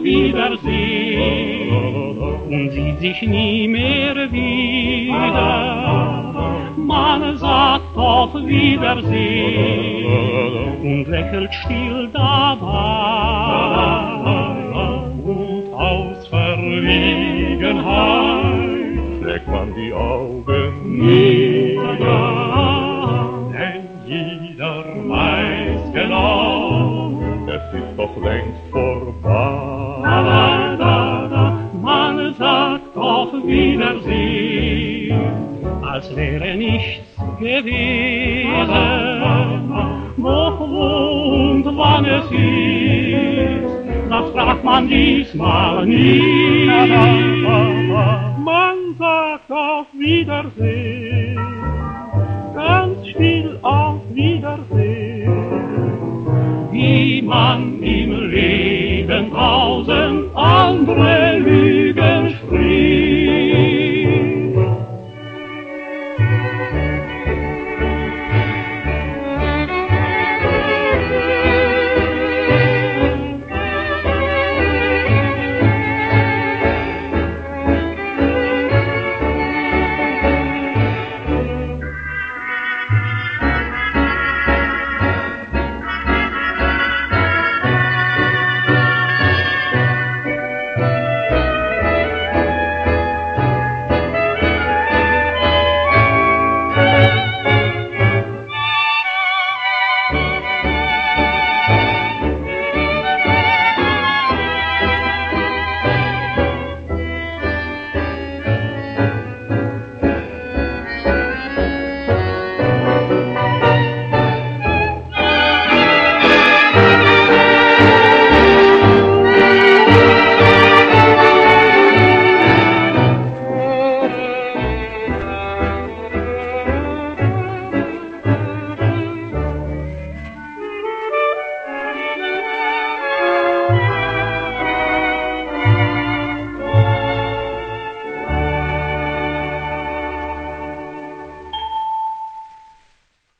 Wiedersehen und sieht sich nie mehr wieder. Man sagt auf Wiedersehen und lächelt still dabei. Und aus Verlegenheit schlägt man die Augen nieder, denn jeder weiß genau, es ist doch längst vorbei. Man sagt auf Wiedersehen, als wäre nichts gewesen. Doch wo und wann es ist, das fragt man diesmal nie. Man sagt auf Wiedersehen.